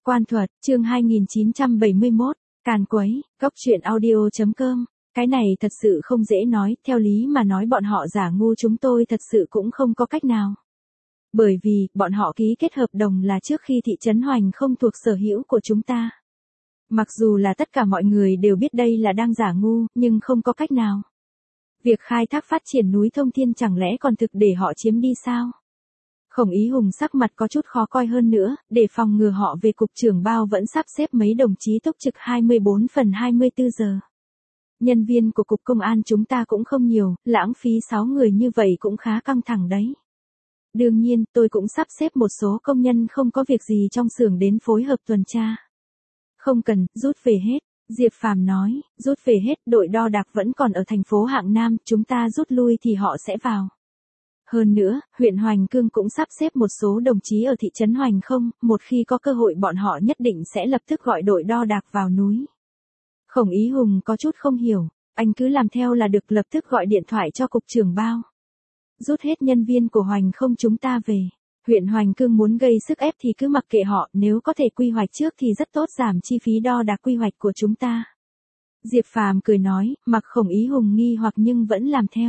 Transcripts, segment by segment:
Quan thuật, chương 2971, càn quấy, góc truyện audio.com. Cái này thật sự không dễ nói, theo lý mà nói bọn họ giả ngu chúng tôi thật sự cũng không có cách nào. Bởi vì, bọn họ ký kết hợp đồng là trước khi thị trấn Hoành không thuộc sở hữu của chúng ta. Mặc dù là tất cả mọi người đều biết đây là đang giả ngu, nhưng không có cách nào. Việc khai thác phát triển núi Thông Thiên chẳng lẽ còn thực để họ chiếm đi sao? Khổng Ý Hùng sắc mặt có chút khó coi hơn nữa, để phòng ngừa họ về cục trưởng bao vẫn sắp xếp mấy đồng chí túc trực 24/24 giờ. Nhân viên của cục công an chúng ta cũng không nhiều, lãng phí 6 người như vậy cũng khá căng thẳng đấy. Đương nhiên, tôi cũng sắp xếp một số công nhân không có việc gì trong xưởng đến phối hợp tuần tra. Không cần, rút về hết. Diệp Phàm nói, rút về hết, đội đo đạc vẫn còn ở thành phố Hạng Nam, chúng ta rút lui thì họ sẽ vào. Hơn nữa, huyện Hoành Cương cũng sắp xếp một số đồng chí ở thị trấn Hoành không, một khi có cơ hội bọn họ nhất định sẽ lập tức gọi đội đo đạc vào núi. Khổng Ý Hùng có chút không hiểu, anh cứ làm theo là được, lập tức gọi điện thoại cho cục trưởng bao. Rút hết nhân viên của Hoành không chúng ta về. Huyện Hoành Cương muốn gây sức ép thì cứ mặc kệ họ, nếu có thể quy hoạch trước thì rất tốt, giảm chi phí đo đạc quy hoạch của chúng ta. Diệp Phàm cười nói, mặc Khổng Ý Hùng nghi hoặc nhưng vẫn làm theo.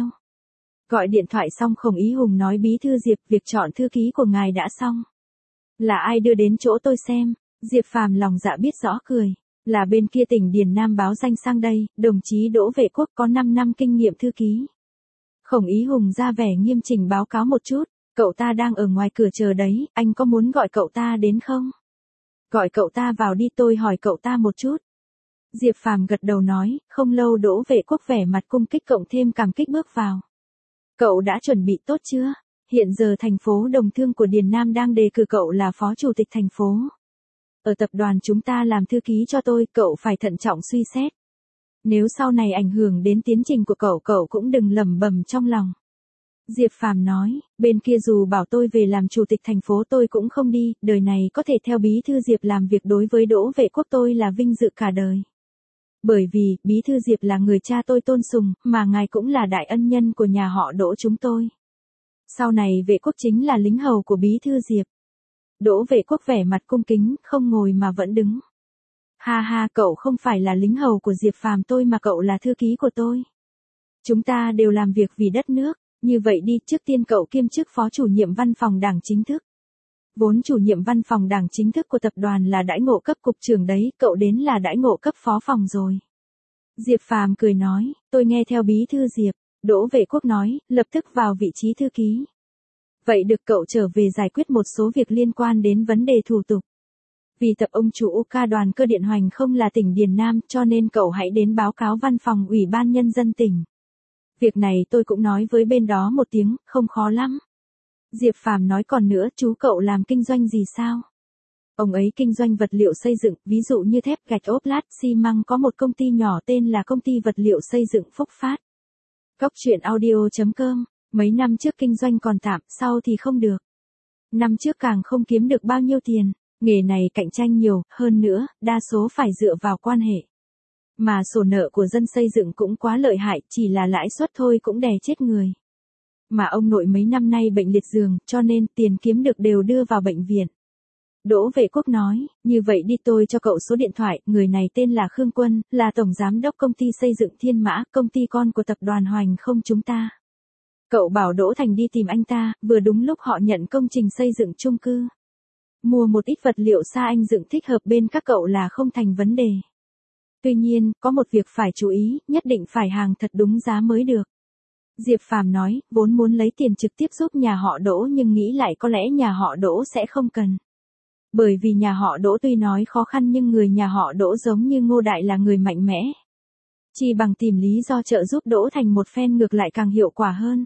Gọi điện thoại xong Khổng Ý Hùng nói, bí thư Diệp, việc chọn thư ký của ngài đã xong. Là ai đưa đến chỗ tôi xem? Diệp Phàm lòng dạ biết rõ cười. Là bên kia tỉnh Điền Nam báo danh sang đây, đồng chí Đỗ Vệ Quốc có 5 năm kinh nghiệm thư ký. Khổng Ý Hùng ra vẻ nghiêm chỉnh báo cáo một chút, cậu ta đang ở ngoài cửa chờ đấy, anh có muốn gọi cậu ta đến không? Gọi cậu ta vào đi, tôi hỏi cậu ta một chút. Diệp Phàm gật đầu nói, không lâu Đỗ Vệ Quốc vẻ mặt cung kích cộng thêm cảm kích bước vào. Cậu đã chuẩn bị tốt chưa? Hiện giờ thành phố Đồng Thương của Điền Nam đang đề cử cậu là phó chủ tịch thành phố. Ở tập đoàn chúng ta làm thư ký cho tôi, cậu phải thận trọng suy xét. Nếu sau này ảnh hưởng đến tiến trình của cậu, cậu cũng đừng lẩm bẩm trong lòng. Diệp Phàm nói, bên kia dù bảo tôi về làm chủ tịch thành phố tôi cũng không đi, đời này có thể theo bí thư Diệp làm việc đối với Đỗ Vệ Quốc tôi là vinh dự cả đời. Bởi vì, bí thư Diệp là người cha tôi tôn sùng, mà ngài cũng là đại ân nhân của nhà họ Đỗ chúng tôi. Sau này Vệ Quốc chính là lính hầu của bí thư Diệp. Đỗ Vệ Quốc vẻ mặt cung kính, không ngồi mà vẫn đứng. Ha ha, cậu không phải là lính hầu của Diệp Phàm tôi mà cậu là thư ký của tôi. Chúng ta đều làm việc vì đất nước, như vậy đi, trước tiên cậu kiêm chức phó chủ nhiệm văn phòng đảng chính thức. Vốn chủ nhiệm văn phòng đảng chính thức của tập đoàn là đãi ngộ cấp cục trưởng đấy, cậu đến là đãi ngộ cấp phó phòng rồi. Diệp Phàm cười nói, tôi nghe theo bí thư Diệp. Đỗ Vệ Quốc nói, lập tức vào vị trí thư ký. Vậy được, cậu trở về giải quyết một số việc liên quan đến vấn đề thủ tục. Vì tập ông chủ UK đoàn cơ điện Hoành không là tỉnh Điền Nam, cho nên cậu hãy đến báo cáo văn phòng Ủy ban Nhân dân tỉnh. Việc này tôi cũng nói với bên đó một tiếng, không khó lắm. Diệp Phàm nói, còn nữa, chú cậu làm kinh doanh gì sao? Ông ấy kinh doanh vật liệu xây dựng, ví dụ như thép, gạch, ốp lát, xi măng, có một công ty nhỏ tên là công ty vật liệu xây dựng Phúc Phát. Góc truyện audio.com, mấy năm trước kinh doanh còn tạm, sau thì không được. Năm trước càng không kiếm được bao nhiêu tiền, nghề này cạnh tranh nhiều, hơn nữa, đa số phải dựa vào quan hệ. Mà sổ nợ của dân xây dựng cũng quá lợi hại, chỉ là lãi suất thôi cũng đè chết người. Mà ông nội mấy năm nay bệnh liệt giường, cho nên tiền kiếm được đều đưa vào bệnh viện. Đỗ Vệ Quốc nói, như vậy đi, tôi cho cậu số điện thoại, người này tên là Khương Quân, là tổng giám đốc công ty xây dựng Thiên Mã, công ty con của tập đoàn Hoành không chúng ta. Cậu bảo Đỗ Thành đi tìm anh ta, vừa đúng lúc họ nhận công trình xây dựng chung cư. Mua một ít vật liệu xa anh dựng thích hợp bên các cậu là không thành vấn đề. Tuy nhiên, có một việc phải chú ý, nhất định phải hàng thật đúng giá mới được. Diệp Phàm nói, vốn muốn lấy tiền trực tiếp giúp nhà họ Đỗ nhưng nghĩ lại có lẽ nhà họ Đỗ sẽ không cần. Bởi vì nhà họ Đỗ tuy nói khó khăn nhưng người nhà họ Đỗ giống như Ngô Đại là người mạnh mẽ. Chỉ bằng tìm lý do trợ giúp Đỗ Thành một phen ngược lại càng hiệu quả hơn.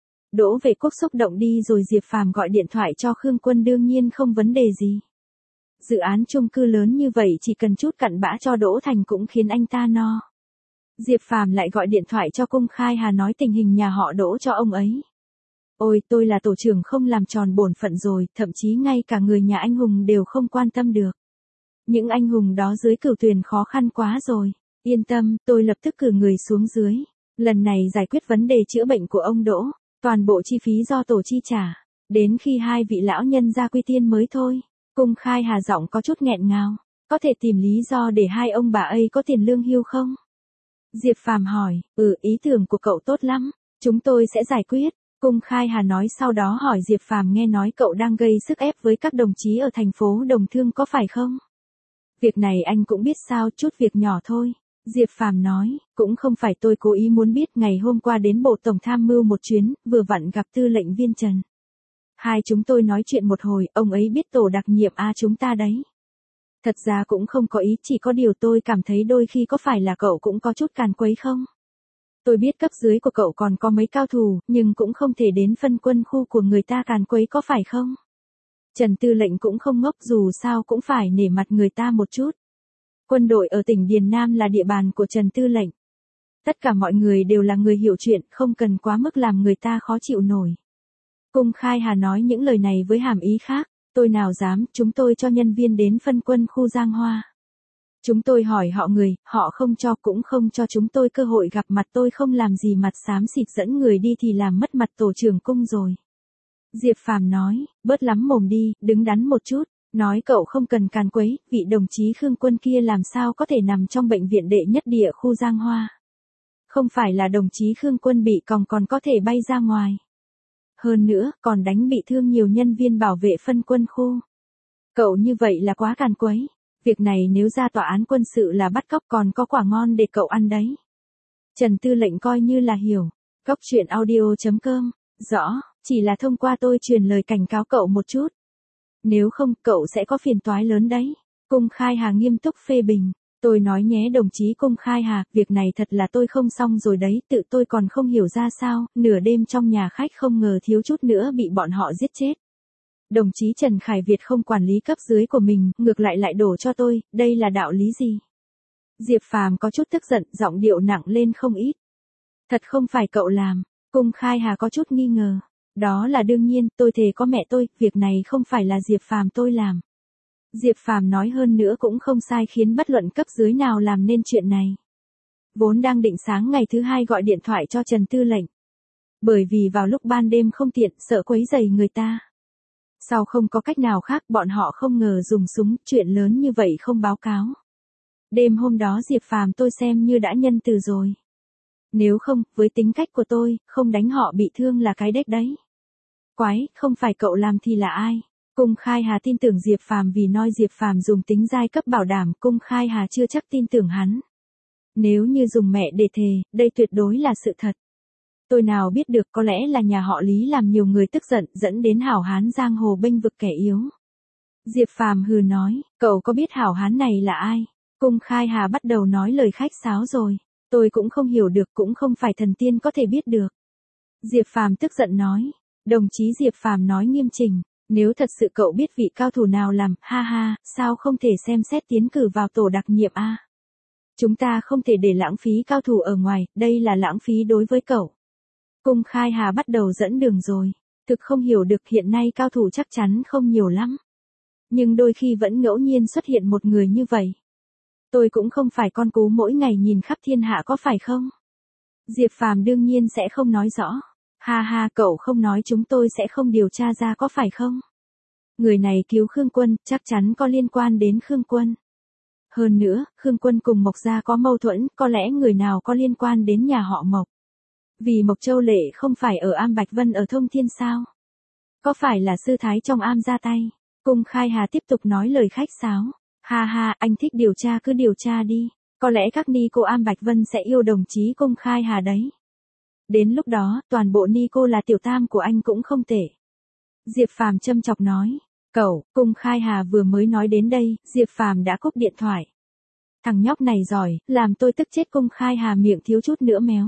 Đỗ Vệ Quốc xúc động đi rồi Diệp Phàm gọi điện thoại cho Khương Quân, đương nhiên không vấn đề gì. Dự án chung cư lớn như vậy chỉ cần chút cặn bã cho Đỗ Thành cũng khiến anh ta no. Diệp Phàm lại gọi điện thoại cho Cung Khai Hà nói tình hình nhà họ Đỗ cho ông ấy. Ôi, tôi là tổ trưởng không làm tròn bổn phận rồi, thậm chí ngay cả người nhà anh hùng đều không quan tâm được. Những anh hùng đó dưới cửu tuyển khó khăn quá rồi. Yên tâm, tôi lập tức cử người xuống dưới. Lần này giải quyết vấn đề chữa bệnh của ông Đỗ, toàn bộ chi phí do tổ chi trả. Đến khi hai vị lão nhân ra quy tiên mới thôi. Cung Khai Hà giọng có chút nghẹn ngào. Có thể tìm lý do để hai ông bà ấy có tiền lương hưu không? Diệp Phàm hỏi, ý tưởng của cậu tốt lắm. Chúng tôi sẽ giải quyết. Cung Khai Hà nói, sau đó hỏi Diệp Phàm, nghe nói cậu đang gây sức ép với các đồng chí ở thành phố Đồng Thương có phải không? Việc này anh cũng biết sao, chút việc nhỏ thôi. Diệp Phàm nói, cũng không phải tôi cố ý muốn biết, ngày hôm qua đến Bộ Tổng Tham mưu một chuyến, vừa vặn gặp Tư lệnh viên Trần. Hai chúng tôi nói chuyện một hồi, ông ấy biết tổ đặc nhiệm chúng ta đấy. Thật ra cũng không có ý, chỉ có điều tôi cảm thấy đôi khi có phải là cậu cũng có chút càn quấy không? Tôi biết cấp dưới của cậu còn có mấy cao thủ, nhưng cũng không thể đến phân quân khu của người ta càn quấy có phải không? Trần Tư lệnh cũng không ngốc, dù sao cũng phải nể mặt người ta một chút. Quân đội ở tỉnh Điền Nam là địa bàn của Trần Tư lệnh. Tất cả mọi người đều là người hiểu chuyện, không cần quá mức làm người ta khó chịu nổi. Cung Khai Hà nói những lời này với hàm ý khác, tôi nào dám, chúng tôi cho nhân viên đến phân quân khu Giang Hoa. Chúng tôi hỏi họ người, họ không cho, cũng không cho chúng tôi cơ hội gặp mặt, tôi không làm gì mặt xám xịt dẫn người đi thì làm mất mặt tổ trưởng cung rồi. Diệp Phàm nói, bớt lắm mồm đi, đứng đắn một chút, nói cậu không cần càn quấy, vị đồng chí Khương Quân kia làm sao có thể nằm trong bệnh viện đệ nhất địa khu Giang Hoa. Không phải là đồng chí Khương Quân bị còng còn có thể bay ra ngoài. Hơn nữa, còn đánh bị thương nhiều nhân viên bảo vệ phân quân khu. Cậu như vậy là quá càn quấy. Việc này nếu ra tòa án quân sự là bắt cóc, còn có quả ngon để cậu ăn đấy. Trần Tư lệnh coi như là hiểu. Cóc truyện audio.com. Rõ, chỉ là thông qua tôi truyền lời cảnh cáo cậu một chút. Nếu không, cậu sẽ có phiền toái lớn đấy. Cung Khai Hà nghiêm túc phê bình. Tôi nói nhé đồng chí Cung Khai Hà, việc này thật là tôi không xong rồi đấy, tự tôi còn không hiểu ra sao, nửa đêm trong nhà khách không ngờ thiếu chút nữa bị bọn họ giết chết. Đồng chí Trần Khải Việt không quản lý cấp dưới của mình, ngược lại đổ cho tôi, đây là đạo lý gì? Diệp Phàm có chút tức giận, giọng điệu nặng lên không ít. Thật không phải cậu làm. Cung Khai Hà có chút nghi ngờ. Đó là đương nhiên, tôi thề có mẹ tôi, việc này không phải là Diệp Phàm tôi làm. Diệp Phàm nói, hơn nữa cũng không sai, khiến bất luận cấp dưới nào làm nên chuyện này. Vốn đang định sáng ngày thứ hai gọi điện thoại cho Trần Tư lệnh. Bởi vì vào lúc ban đêm không tiện, sợ quấy rầy người ta. Sau không có cách nào khác, bọn họ không ngờ dùng súng, chuyện lớn như vậy không báo cáo. Đêm hôm đó Diệp Phàm tôi xem như đã nhân từ rồi. Nếu không, với tính cách của tôi, không đánh họ bị thương là cái đếch đấy. Quái, không phải cậu làm thì là ai? Cung Khai Hà tin tưởng Diệp Phàm vì nói Diệp Phàm dùng tính giai cấp bảo đảm, Cung Khai Hà chưa chắc tin tưởng hắn. Nếu như dùng mẹ để thề, đây tuyệt đối là sự thật. Tôi nào biết được, có lẽ là nhà họ Lý làm nhiều người tức giận, dẫn đến hảo hán giang hồ bênh vực kẻ yếu. Diệp Phàm hừ nói, cậu có biết hảo hán này là ai? Cung Khai Hà bắt đầu nói lời khách sáo rồi. Tôi cũng không hiểu được, cũng không phải thần tiên có thể biết được. Diệp Phàm tức giận nói. Đồng chí Diệp Phàm nói nghiêm chỉnh. Nếu thật sự cậu biết vị cao thủ nào làm, ha ha, sao không thể xem xét tiến cử vào tổ đặc nhiệm a? Chúng ta không thể để lãng phí cao thủ ở ngoài, đây là lãng phí đối với cậu. Cung Khai Hà bắt đầu dẫn đường rồi. Thực không hiểu được, hiện nay cao thủ chắc chắn không nhiều lắm. Nhưng đôi khi vẫn ngẫu nhiên xuất hiện một người như vậy. Tôi cũng không phải con cú mỗi ngày nhìn khắp thiên hạ có phải không? Diệp Phàm đương nhiên sẽ không nói rõ. Ha ha, cậu không nói chúng tôi sẽ không điều tra ra có phải không? Người này cứu Khương Quân, chắc chắn có liên quan đến Khương Quân. Hơn nữa, Khương Quân cùng Mộc Gia có mâu thuẫn, có lẽ người nào có liên quan đến nhà họ Mộc. Vì Mộc Châu Lệ không phải ở Am Bạch Vân ở Thông Thiên sao? Có phải là sư thái trong Am ra tay? Cung Khai Hà tiếp tục nói lời khách sáo. Ha ha, anh thích điều tra cứ điều tra đi. Có lẽ các ni cô Am Bạch Vân sẽ yêu đồng chí Cung Khai Hà đấy. Đến lúc đó, toàn bộ ni cô là tiểu tam của anh cũng không tệ. Diệp Phàm châm chọc nói. Cậu, Cung Khai Hà vừa mới nói đến đây, Diệp Phàm đã cúp điện thoại. Thằng nhóc này giỏi, làm tôi tức chết. Cung Khai Hà miệng thiếu chút nữa méo.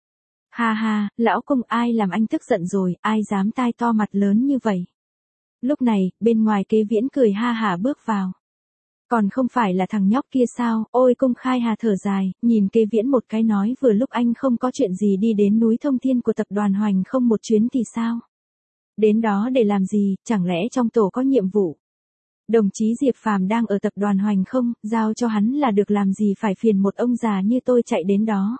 Ha ha, lão Cung, ai làm anh tức giận rồi, ai dám tai to mặt lớn như vậy. Lúc này, bên ngoài Kế Viễn cười ha hả bước vào. Còn không phải là thằng nhóc kia sao? Ôi, Cung Khai Hà thở dài, nhìn Kế Viễn một cái nói, vừa lúc anh không có chuyện gì đi đến núi Thông Thiên của tập đoàn Hoành không một chuyến thì sao? Đến đó để làm gì, chẳng lẽ trong tổ có nhiệm vụ? Đồng chí Diệp Phàm đang ở tập đoàn Hoành không, giao cho hắn là được, làm gì phải phiền một ông già như tôi chạy đến đó.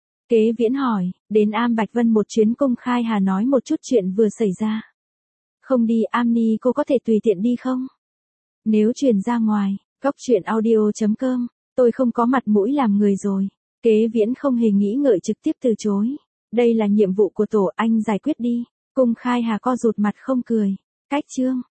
Kế Viễn hỏi, đến Am Bạch Vân một chuyến. Cung Khai Hà nói một chút chuyện vừa xảy ra. Không đi, Am ni cô có thể tùy tiện đi không? Nếu truyền ra ngoài, Cóc truyện audio.com, tôi không có mặt mũi làm người rồi. Kế Viễn không hề nghĩ ngợi trực tiếp từ chối. Đây là nhiệm vụ của tổ, anh giải quyết đi. Cung Khai Hà co rụt mặt không cười. Cách chương.